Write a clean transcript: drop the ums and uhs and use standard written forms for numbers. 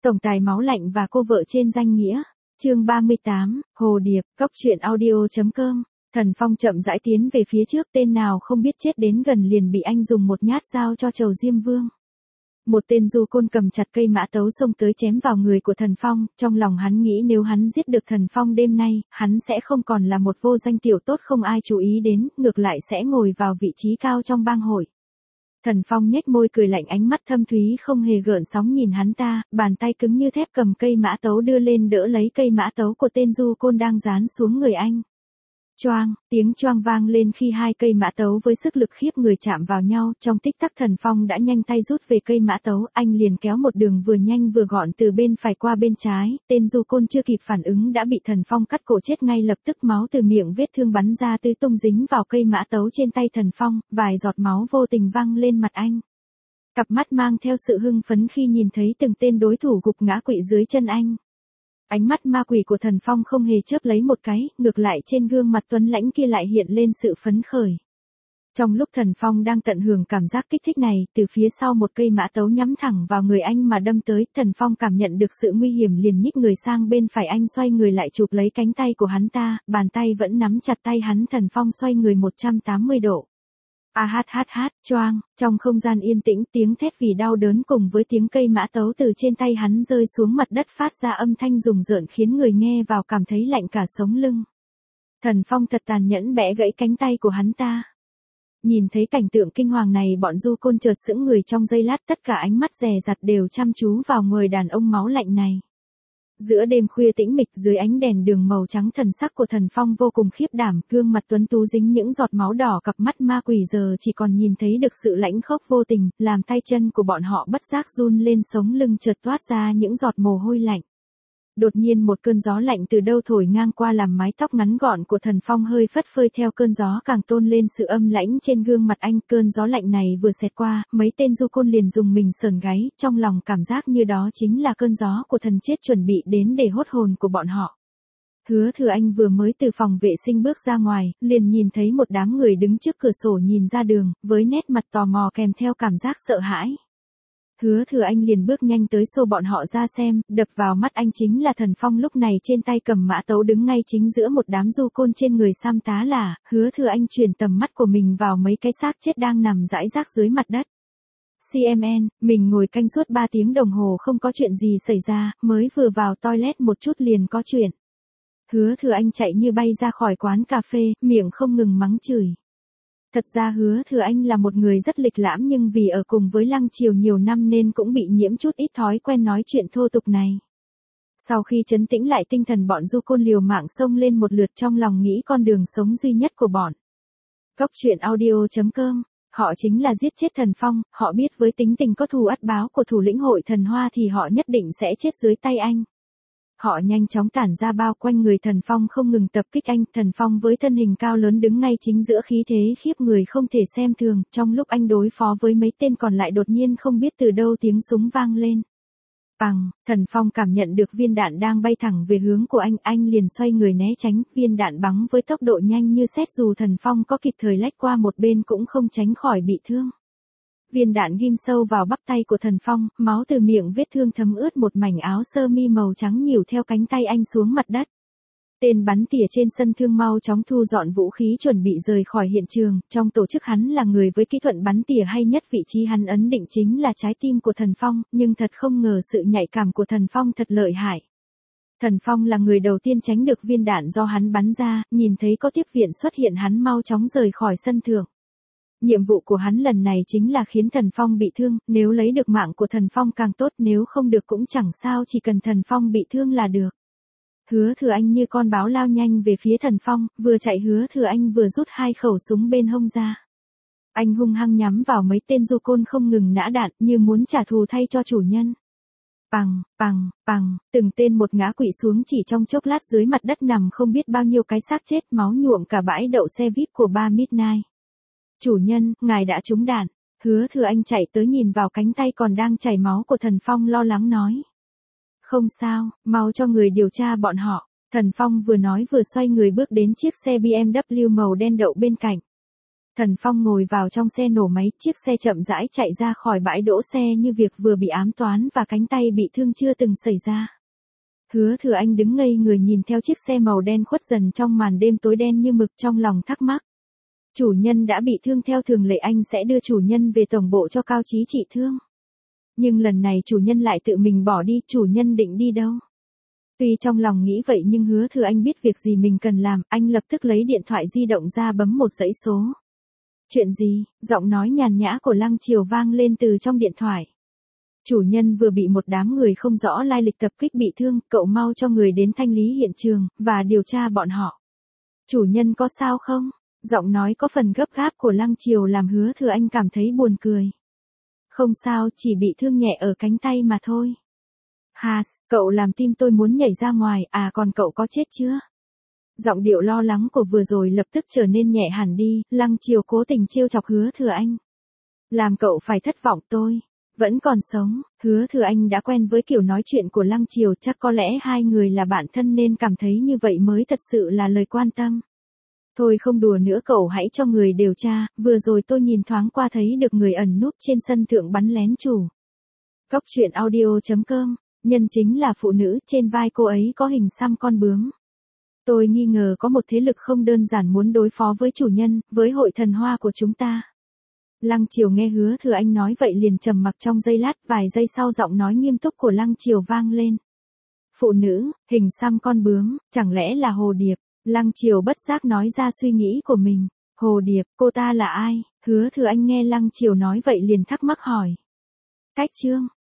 Tổng tài máu lạnh và cô vợ trên danh nghĩa. Chương 38, Hồ Điệp, Cóc truyện audio.com. Thần Phong chậm rãi tiến về phía trước, tên nào không biết chết đến gần liền bị anh dùng một nhát dao cho trầu Diêm Vương. Một tên du côn cầm chặt cây mã tấu xông tới chém vào người của Thần Phong, trong lòng hắn nghĩ nếu hắn giết được Thần Phong đêm nay, hắn sẽ không còn là một vô danh tiểu tốt không ai chú ý đến, ngược lại sẽ ngồi vào vị trí cao trong bang hội. Thần Phong nhếch môi cười lạnh, ánh mắt thâm thúy không hề gợn sóng nhìn hắn ta, bàn tay cứng như thép cầm cây mã tấu đưa lên đỡ lấy cây mã tấu của tên du côn đang giáng xuống người anh. Choang, tiếng choang vang lên khi hai cây mã tấu với sức lực khiếp người chạm vào nhau, trong tích tắc Thần Phong đã nhanh tay rút về cây mã tấu, anh liền kéo một đường vừa nhanh vừa gọn từ bên phải qua bên trái, tên du côn chưa kịp phản ứng đã bị Thần Phong cắt cổ chết ngay lập tức, máu từ miệng vết thương bắn ra tứ tung dính vào cây mã tấu trên tay Thần Phong, vài giọt máu vô tình văng lên mặt anh. Cặp mắt mang theo sự hưng phấn khi nhìn thấy từng tên đối thủ gục ngã quỵ dưới chân anh. Ánh mắt ma quỷ của Thần Phong không hề chớp lấy một cái, ngược lại trên gương mặt tuấn lãnh kia lại hiện lên sự phấn khởi. Trong lúc Thần Phong đang tận hưởng cảm giác kích thích này, từ phía sau một cây mã tấu nhắm thẳng vào người anh mà đâm tới, Thần Phong cảm nhận được sự nguy hiểm liền nhích người sang bên phải anh, xoay người lại chụp lấy cánh tay của hắn ta, bàn tay vẫn nắm chặt tay hắn. Thần Phong xoay người 180 độ. Choang, trong không gian yên tĩnh, tiếng thét vì đau đớn cùng với tiếng cây mã tấu từ trên tay hắn rơi xuống mặt đất phát ra âm thanh rùng rợn khiến người nghe vào cảm thấy lạnh cả sống lưng. Thần Phong thật tàn nhẫn bẻ gãy cánh tay của hắn ta. Nhìn thấy cảnh tượng kinh hoàng này, bọn du côn chợt sững người trong giây lát, tất cả ánh mắt dè dặt đều chăm chú vào người đàn ông máu lạnh này. Giữa đêm khuya tĩnh mịch, dưới ánh đèn đường màu trắng, thần sắc của Thần Phong vô cùng khiếp đảm, gương mặt tuấn tú dính những giọt máu đỏ, cặp mắt ma quỷ giờ chỉ còn nhìn thấy được sự lãnh khốc vô tình, làm tay chân của bọn họ bất giác run lên, sống lưng chợt toát ra những giọt mồ hôi lạnh. Đột nhiên một cơn gió lạnh từ đâu thổi ngang qua làm mái tóc ngắn gọn của Thần Phong hơi phất phới, theo cơn gió càng tôn lên sự âm lãnh trên gương mặt anh. Cơn gió lạnh này vừa xẹt qua, mấy tên du côn liền dùng mình sởn gáy, trong lòng cảm giác như đó chính là cơn gió của thần chết chuẩn bị đến để hốt hồn của bọn họ. Hứa Thừa Anh vừa mới từ phòng vệ sinh bước ra ngoài, liền nhìn thấy một đám người đứng trước cửa sổ nhìn ra đường, với nét mặt tò mò kèm theo cảm giác sợ hãi. Hứa Thừa Anh liền bước nhanh tới xô bọn họ ra xem, đập vào mắt anh chính là Thần Phong lúc này trên tay cầm mã tấu đứng ngay chính giữa một đám du côn trên người xăm tá là. Hứa Thừa Anh chuyển tầm mắt của mình vào mấy cái xác chết đang nằm rải rác dưới mặt đất. CMN, mình ngồi canh suốt 3 tiếng đồng hồ không có chuyện gì xảy ra, mới vừa vào toilet một chút liền có chuyện. Hứa Thừa Anh chạy như bay ra khỏi quán cà phê, miệng không ngừng mắng chửi. Thật ra Hứa Thừa Anh là một người rất lịch lãm, nhưng vì ở cùng với Lăng Triều nhiều năm nên cũng bị nhiễm chút ít thói quen nói chuyện thô tục này. Sau khi trấn tĩnh lại tinh thần, bọn du côn liều mạng xông lên một lượt, trong lòng nghĩ con đường sống duy nhất của bọn. Cóc truyện audio.com. Họ chính là giết chết Thần Phong, họ biết với tính tình có thù ắt báo của thủ lĩnh hội Thần Hoa thì họ nhất định sẽ chết dưới tay anh. Họ nhanh chóng tản ra bao quanh người Thần Phong, không ngừng tập kích anh. Thần Phong với thân hình cao lớn đứng ngay chính giữa, khí thế khiếp người không thể xem thường. Trong lúc anh đối phó với mấy tên còn lại, đột nhiên không biết từ đâu tiếng súng vang lên. Bằng, Thần Phong cảm nhận được viên đạn đang bay thẳng về hướng của anh liền xoay người né tránh, viên đạn bắn với tốc độ nhanh như sét, dù Thần Phong có kịp thời lách qua một bên cũng không tránh khỏi bị thương. Viên đạn ghim sâu vào bắp tay của Thần Phong, máu từ miệng vết thương thấm ướt một mảnh áo sơ mi màu trắng nhìu theo cánh tay anh xuống mặt đất. Tên bắn tỉa trên sân thương mau chóng thu dọn vũ khí chuẩn bị rời khỏi hiện trường, trong tổ chức hắn là người với kỹ thuật bắn tỉa hay nhất, vị trí hắn ấn định chính là trái tim của Thần Phong, nhưng thật không ngờ sự nhạy cảm của Thần Phong thật lợi hại. Thần Phong là người đầu tiên tránh được viên đạn do hắn bắn ra, nhìn thấy có tiếp viện xuất hiện hắn mau chóng rời khỏi sân thượng. Nhiệm vụ của hắn lần này chính là khiến Thần Phong bị thương, nếu lấy được mạng của Thần Phong càng tốt, nếu không được cũng chẳng sao, chỉ cần Thần Phong bị thương là được. Hứa Thừa Anh như con báo lao nhanh về phía Thần Phong, vừa chạy Hứa Thừa Anh vừa rút 2 khẩu súng bên hông ra. Anh hung hăng nhắm vào mấy tên du côn không ngừng nã đạn, như muốn trả thù thay cho chủ nhân. Từng tên một ngã quỵ xuống, chỉ trong chốc lát dưới mặt đất nằm không biết bao nhiêu cái xác chết, máu nhuộm cả bãi đậu xe VIP của Bar Midnight. Chủ nhân, ngài đã trúng đạn. Hứa Thừa Anh chạy tới nhìn vào cánh tay còn đang chảy máu của Thần Phong, lo lắng nói. Không sao, mau cho người điều tra bọn họ. Thần Phong vừa nói vừa xoay người bước đến chiếc xe BMW màu đen đậu bên cạnh. Thần Phong ngồi vào trong xe nổ máy, chiếc xe chậm rãi chạy ra khỏi bãi đỗ xe như việc vừa bị ám toán và cánh tay bị thương chưa từng xảy ra. Hứa Thừa Anh đứng ngây người nhìn theo chiếc xe màu đen khuất dần trong màn đêm tối đen như mực, trong lòng thắc mắc. Chủ nhân đã bị thương, theo thường lệ anh sẽ đưa chủ nhân về tổng bộ cho cao trí trị thương. Nhưng lần này chủ nhân lại tự mình bỏ đi, chủ nhân định đi đâu? Tuy trong lòng nghĩ vậy nhưng Hứa Thừa Anh biết việc gì mình cần làm, anh lập tức lấy điện thoại di động ra bấm một dãy số. Chuyện gì? Giọng nói nhàn nhã của Lăng Triều vang lên từ trong điện thoại. Chủ nhân vừa bị một đám người không rõ lai lịch tập kích bị thương, cậu mau cho người đến thanh lý hiện trường, và điều tra bọn họ. Chủ nhân có sao không? Giọng nói có phần gấp gáp của Lăng Triều làm Hứa Thừa Anh cảm thấy buồn cười. Không sao, chỉ bị thương nhẹ ở cánh tay mà thôi. Cậu làm tim tôi muốn nhảy ra ngoài, còn cậu có chết chưa? Giọng điệu lo lắng của vừa rồi lập tức trở nên nhẹ hẳn đi, Lăng Triều cố tình trêu chọc Hứa Thừa Anh. Làm cậu phải thất vọng, tôi vẫn còn sống. Hứa Thừa Anh đã quen với kiểu nói chuyện của Lăng Triều, chắc có lẽ hai người là bạn thân nên cảm thấy như vậy mới thật sự là lời quan tâm. Thôi không đùa nữa, cậu hãy cho người điều tra, vừa rồi tôi nhìn thoáng qua thấy được người ẩn núp trên sân thượng bắn lén chủ. Cóc truyện audio.com, nhân chính là phụ nữ, trên vai cô ấy có hình xăm con bướm. Tôi nghi ngờ có một thế lực không đơn giản muốn đối phó với chủ nhân, với hội thần hoa của chúng ta. Lăng Triều nghe Hứa Thừa Anh nói vậy liền trầm mặc trong giây lát, vài giây sau giọng nói nghiêm túc của Lăng Triều vang lên. Phụ nữ, hình xăm con bướm, chẳng lẽ là Hồ Điệp? Lăng Triều bất giác nói ra suy nghĩ của mình. Hồ Điệp, cô ta là ai? Hứa Thừa Anh nghe Lăng Triều nói vậy liền thắc mắc hỏi. Cách chương